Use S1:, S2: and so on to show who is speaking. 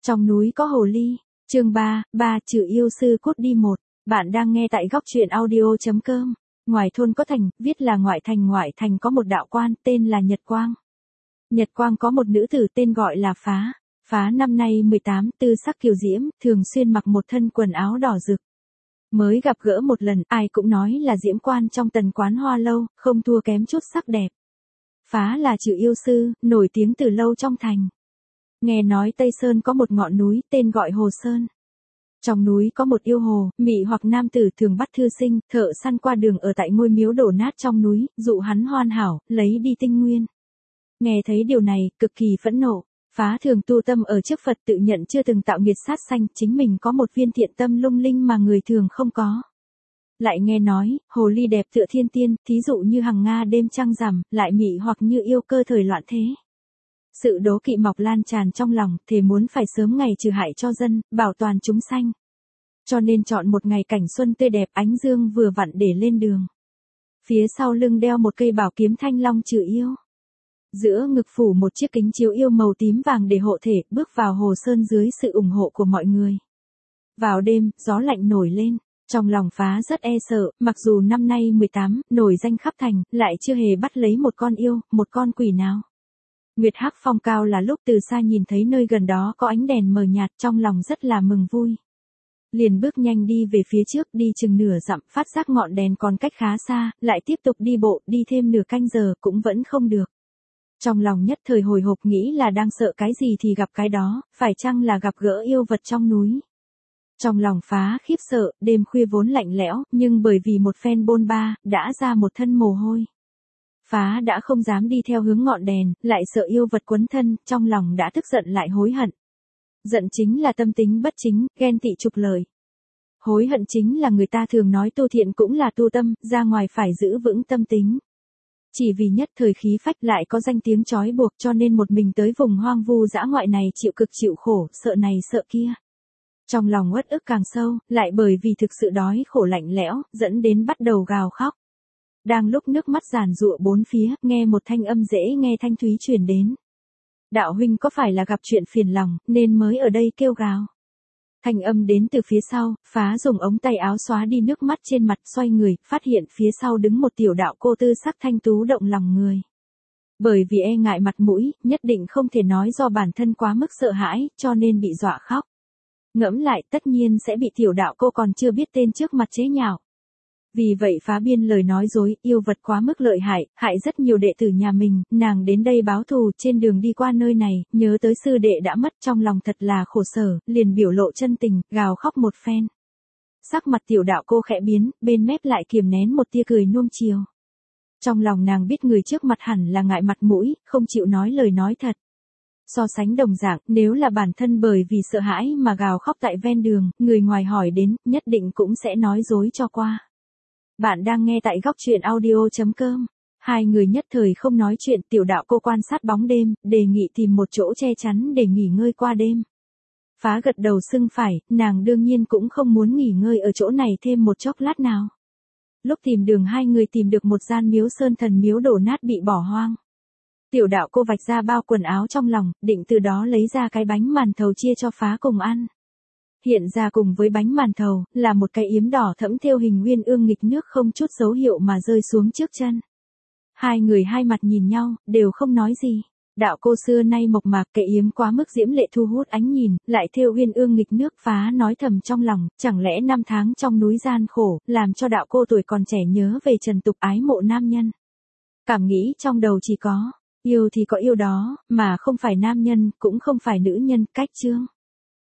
S1: Trong núi có hồ ly, chương 3, trừ yêu sư cút đi một. Bạn đang nghe tại góc truyện audio.com. Ngoài thôn có thành, viết là ngoại thành có một đạo quan tên là Nhật Quang. Nhật Quang có một nữ tử tên gọi là Phá. Phá năm nay 18, tư sắc kiều diễm, thường xuyên mặc một thân quần áo đỏ rực. Mới gặp gỡ một lần, ai cũng nói là diễm quan trong tần quán hoa lâu, không thua kém chút sắc đẹp. Phá là trừ yêu sư, nổi tiếng từ lâu trong thành. Nghe nói Tây Sơn có một ngọn núi tên gọi Hồ Sơn. Trong núi có một yêu hồ, mị hoặc nam tử thường bắt thư sinh, thợ săn qua đường ở tại ngôi miếu đổ nát trong núi, dụ hắn hoàn hảo, lấy đi tinh nguyên. Nghe thấy điều này, cực kỳ phẫn nộ. Phá thường tu tâm ở trước Phật tự nhận chưa từng tạo nghiệt sát sanh, chính mình có một viên thiện tâm lung linh mà người thường không có. Lại nghe nói, hồ ly đẹp tựa thiên tiên, thí dụ như hằng Nga đêm trăng rằm, lại mị hoặc như yêu cơ thời loạn thế. Sự đố kỵ mọc lan tràn trong lòng, thề muốn phải sớm ngày trừ hại cho dân, bảo toàn chúng sanh. Cho nên chọn một ngày cảnh xuân tươi đẹp, ánh dương vừa vặn để lên đường. Phía sau lưng đeo một cây bảo kiếm thanh long trừ yêu. Giữa ngực phủ một chiếc kính chiếu yêu màu tím vàng để hộ thể, bước vào Hồ Sơn dưới sự ủng hộ của mọi người. Vào đêm, gió lạnh nổi lên, trong lòng Phá rất e sợ, mặc dù năm nay 18, nổi danh khắp thành, lại chưa hề bắt lấy một con yêu, một con quỷ nào. Nguyệt hắc phong cao là lúc từ xa nhìn thấy nơi gần đó có ánh đèn mờ nhạt, trong lòng rất là mừng vui. Liền bước nhanh đi về phía trước, đi chừng nửa dặm, phát giác ngọn đèn còn cách khá xa, lại tiếp tục đi bộ, đi thêm nửa canh giờ cũng vẫn không được. Trong lòng nhất thời hồi hộp nghĩ là đang sợ cái gì thì gặp cái đó, phải chăng là gặp gỡ yêu vật trong núi. Trong lòng Phá khiếp sợ, đêm khuya vốn lạnh lẽo, nhưng bởi vì một phen bôn ba, đã ra một thân mồ hôi. Phá đã không dám đi theo hướng ngọn đèn, lại sợ yêu vật quấn thân, trong lòng đã tức giận lại hối hận. Giận chính là tâm tính bất chính, ghen tị trục lợi. Hối hận chính là người ta thường nói tu thiện cũng là tu tâm, ra ngoài phải giữ vững tâm tính. Chỉ vì nhất thời khí phách lại có danh tiếng trói buộc cho nên một mình tới vùng hoang vu dã ngoại này chịu cực chịu khổ, sợ này sợ kia. Trong lòng uất ức càng sâu, lại bởi vì thực sự đói khổ lạnh lẽo, dẫn đến bắt đầu gào khóc. Đang lúc nước mắt giàn giụa bốn phía, nghe một thanh âm dễ nghe thanh thúy truyền đến. Đạo huynh có phải là gặp chuyện phiền lòng, nên mới ở đây kêu gào. Thanh âm đến từ phía sau, Phá dùng ống tay áo xóa đi nước mắt trên mặt, xoay người, phát hiện phía sau đứng một tiểu đạo cô tư sắc thanh tú động lòng người. Bởi vì e ngại mặt mũi, nhất định không thể nói do bản thân quá mức sợ hãi, cho nên bị dọa khóc. Ngẫm lại tất nhiên sẽ bị tiểu đạo cô còn chưa biết tên trước mặt chế nhạo. Vì vậy Phá biên lời nói dối, yêu vật quá mức lợi hại, hại rất nhiều đệ tử nhà mình, nàng đến đây báo thù, trên đường đi qua nơi này, nhớ tới sư đệ đã mất, trong lòng thật là khổ sở, liền biểu lộ chân tình, gào khóc một phen. Sắc mặt tiểu đạo cô khẽ biến, bên mép lại kiềm nén một tia cười nuông chiều. Trong lòng nàng biết người trước mặt hẳn là ngại mặt mũi, không chịu nói lời nói thật. So sánh đồng dạng, nếu là bản thân bởi vì sợ hãi mà gào khóc tại ven đường, người ngoài hỏi đến, nhất định cũng sẽ nói dối cho qua. Bạn đang nghe tại góc truyện audio.com. Hai người nhất thời không nói chuyện, tiểu đạo cô quan sát bóng đêm, đề nghị tìm một chỗ che chắn để nghỉ ngơi qua đêm. Phá gật đầu xưng phải, nàng đương nhiên cũng không muốn nghỉ ngơi ở chỗ này thêm một chốc lát nào. Lúc tìm đường hai người tìm được một gian miếu sơn thần miếu đổ nát bị bỏ hoang. Tiểu đạo cô vạch ra bao quần áo trong lòng, định từ đó lấy ra cái bánh màn thầu chia cho Phá cùng ăn. Hiện ra cùng với bánh màn thầu, là một cái yếm đỏ thẫm thêu hình uyên ương nghịch nước không chút dấu hiệu mà rơi xuống trước chân. Hai người hai mặt nhìn nhau, đều không nói gì. Đạo cô xưa nay mộc mạc, cái yếm quá mức diễm lệ thu hút ánh nhìn, lại thêu uyên ương nghịch nước. Phá nói thầm trong lòng, chẳng lẽ năm tháng trong núi gian khổ, làm cho đạo cô tuổi còn trẻ nhớ về trần tục ái mộ nam nhân. Cảm nghĩ trong đầu chỉ có, yêu thì có yêu đó, mà không phải nam nhân, cũng không phải nữ nhân, cách chương.